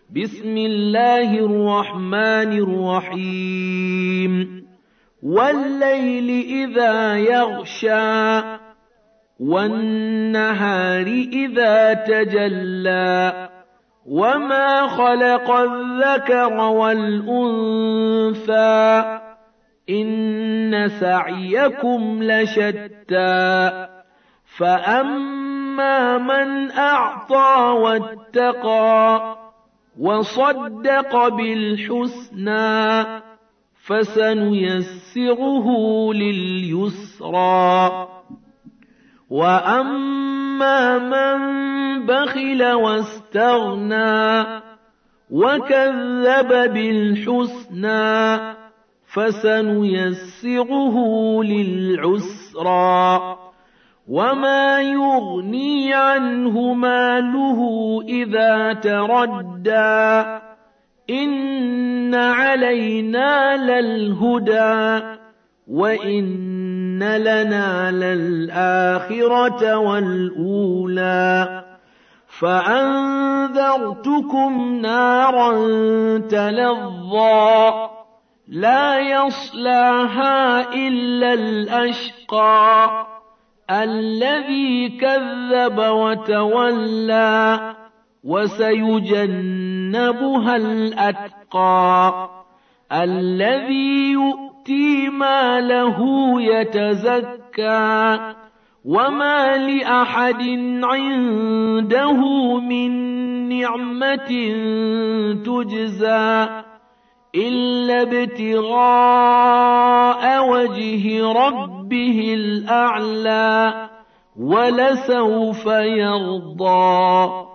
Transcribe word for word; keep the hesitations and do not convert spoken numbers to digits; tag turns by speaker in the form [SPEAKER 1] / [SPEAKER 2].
[SPEAKER 1] بسم الله الرحمن الرحيم والليل إذا يغشى والنهار إذا تجلى وما خلق الذكر والأنثى إن سعيكم لشتى فأما من أعطى واتقى وصدق بالحسنى فسنيسره لليسرى وأما من بخل واستغنى وكذب بالحسنى فسنيسره للعسرى وما يغني عنه ماله إذا تردى إن علينا للهدى وإن لنا للآخرة والأولى فأنذرتكم نارا تلظى لا يصلاها إلا الأشقى الذي كذب وتولى وسيجنبها الأتقى الذي يؤتي ماله يتزكى وما لأحد عنده من نعمة تجزى إلا ابتغاء وجه ربه الأعلى ولسوف يرضى